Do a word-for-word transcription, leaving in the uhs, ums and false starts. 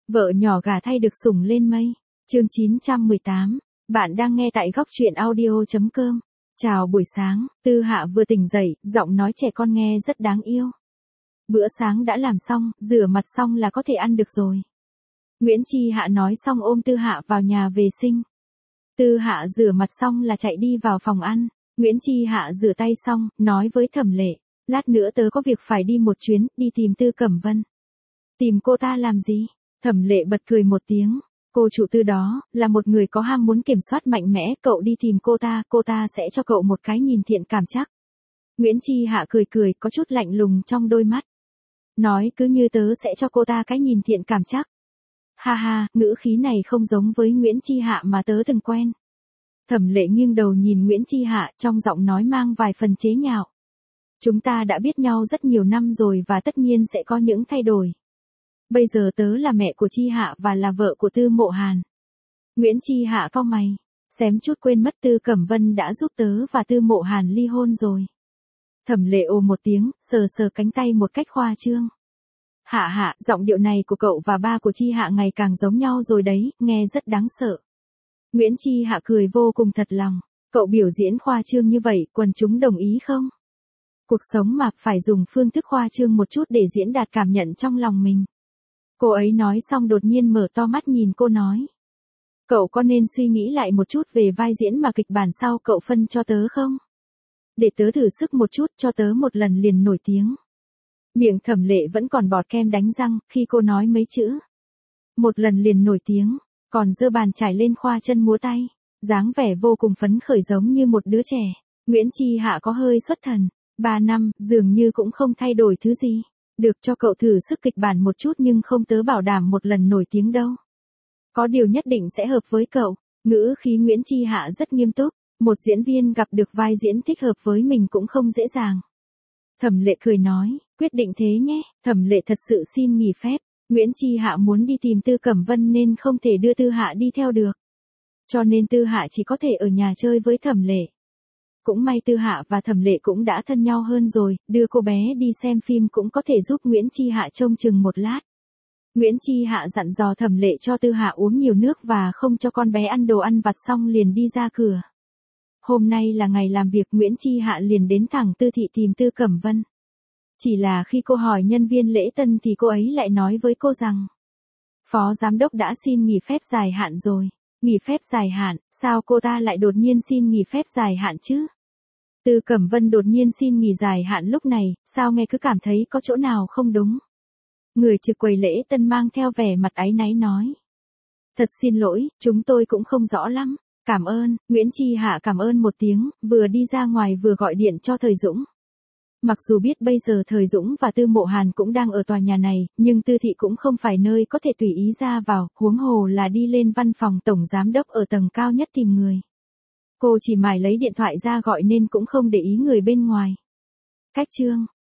Vợ nhỏ gà thay được sủng lên mây. Chương chín trăm mười tám. Bạn đang nghe tại góc truyện audio chấm com. Chào buổi sáng, Tư Hạ vừa tỉnh dậy, giọng nói trẻ con nghe rất đáng yêu. Bữa sáng đã làm xong, rửa mặt xong là có thể ăn được rồi. Nguyễn Chi Hạ nói xong ôm Tư Hạ vào nhà vệ sinh. Tư Hạ rửa mặt xong là chạy đi vào phòng ăn. Nguyễn Chi Hạ rửa tay xong, nói với Thẩm Lệ, lát nữa tớ có việc phải đi một chuyến, đi tìm Tư Cẩm Vân. Tìm cô ta làm gì? Thẩm Lệ bật cười một tiếng. Cô chủ Tư đó, là một người có ham muốn kiểm soát mạnh mẽ, cậu đi tìm cô ta, cô ta sẽ cho cậu một cái nhìn thiện cảm chắc. Nguyễn Chi Hạ cười cười, có chút lạnh lùng trong đôi mắt. Nói cứ như tớ sẽ cho cô ta cái nhìn thiện cảm chắc. Ha ha, ngữ khí này không giống với Nguyễn Chi Hạ mà tớ từng quen. Thẩm Lệ nghiêng đầu nhìn Nguyễn Chi Hạ, trong giọng nói mang vài phần chế nhạo. Chúng ta đã biết nhau rất nhiều năm rồi và tất nhiên sẽ có những thay đổi. Bây giờ tớ là mẹ của Chi Hạ và là vợ của Tư Mộ Hàn. Nguyễn Chi Hạ cau mày, xém chút quên mất Tư Cẩm Vân đã giúp tớ và Tư Mộ Hàn ly hôn rồi. Thẩm Lệ ồ một tiếng, sờ sờ cánh tay một cách khoa trương. Hạ Hạ, giọng điệu này của cậu và ba của Chi Hạ ngày càng giống nhau rồi đấy, nghe rất đáng sợ. Nguyễn Chi Hạ cười vô cùng thật lòng. Cậu biểu diễn khoa trương như vậy, quần chúng đồng ý không? Cuộc sống mà phải dùng phương thức khoa trương một chút để diễn đạt cảm nhận trong lòng mình. Cô ấy nói xong đột nhiên mở to mắt nhìn cô nói. Cậu có nên suy nghĩ lại một chút về vai diễn mà kịch bản sau cậu phân cho tớ không? Để tớ thử sức một chút cho tớ một lần liền nổi tiếng. Miệng Thẩm Lệ vẫn còn bọt kem đánh răng khi cô nói mấy chữ. Một lần liền nổi tiếng, còn giơ bàn chải lên khoa chân múa tay. Dáng vẻ vô cùng phấn khởi giống như một đứa trẻ. Nguyễn Chi Hạ có hơi xuất thần. Ba năm, dường như cũng không thay đổi thứ gì. Được cho cậu thử sức kịch bản một chút nhưng không tớ bảo đảm một lần nổi tiếng đâu. Có điều nhất định sẽ hợp với cậu. Ngữ khí Nguyễn Chi Hạ rất nghiêm túc. Một diễn viên gặp được vai diễn thích hợp với mình cũng không dễ dàng. Thẩm Lệ cười nói, quyết định thế nhé. Thẩm Lệ thật sự xin nghỉ phép. Nguyễn Chi Hạ muốn đi tìm Tư Cẩm Vân nên không thể đưa Tư Hạ đi theo được. Cho nên Tư Hạ chỉ có thể ở nhà chơi với Thẩm Lệ. Cũng may Tư Hạ và Thẩm Lệ cũng đã thân nhau hơn rồi, đưa cô bé đi xem phim cũng có thể giúp Nguyễn Chi Hạ trông chừng một lát. Nguyễn Chi Hạ dặn dò Thẩm Lệ cho Tư Hạ uống nhiều nước và không cho con bé ăn đồ ăn vặt xong liền đi ra cửa. Hôm nay là ngày làm việc Nguyễn Chi Hạ liền đến thẳng Tư thị tìm Tư Cẩm Vân. Chỉ là khi cô hỏi nhân viên lễ tân thì cô ấy lại nói với cô rằng Phó Giám đốc đã xin nghỉ phép dài hạn rồi. Nghỉ phép dài hạn, sao cô ta lại đột nhiên xin nghỉ phép dài hạn chứ? Tư Cẩm Vân đột nhiên xin nghỉ dài hạn lúc này, sao nghe cứ cảm thấy có chỗ nào không đúng? Người trực quầy lễ tân mang theo vẻ mặt áy náy nói. Thật xin lỗi, chúng tôi cũng không rõ lắm. Cảm ơn, Nguyễn Chi Hạ cảm ơn một tiếng, vừa đi ra ngoài vừa gọi điện cho Thời Dũng. Mặc dù biết bây giờ Thời Dũng và Tư Mộ Hàn cũng đang ở tòa nhà này, nhưng Tư thị cũng không phải nơi có thể tùy ý ra vào, huống hồ là đi lên văn phòng tổng giám đốc ở tầng cao nhất tìm người. Cô chỉ mải lấy điện thoại ra gọi nên cũng không để ý người bên ngoài. Cách chương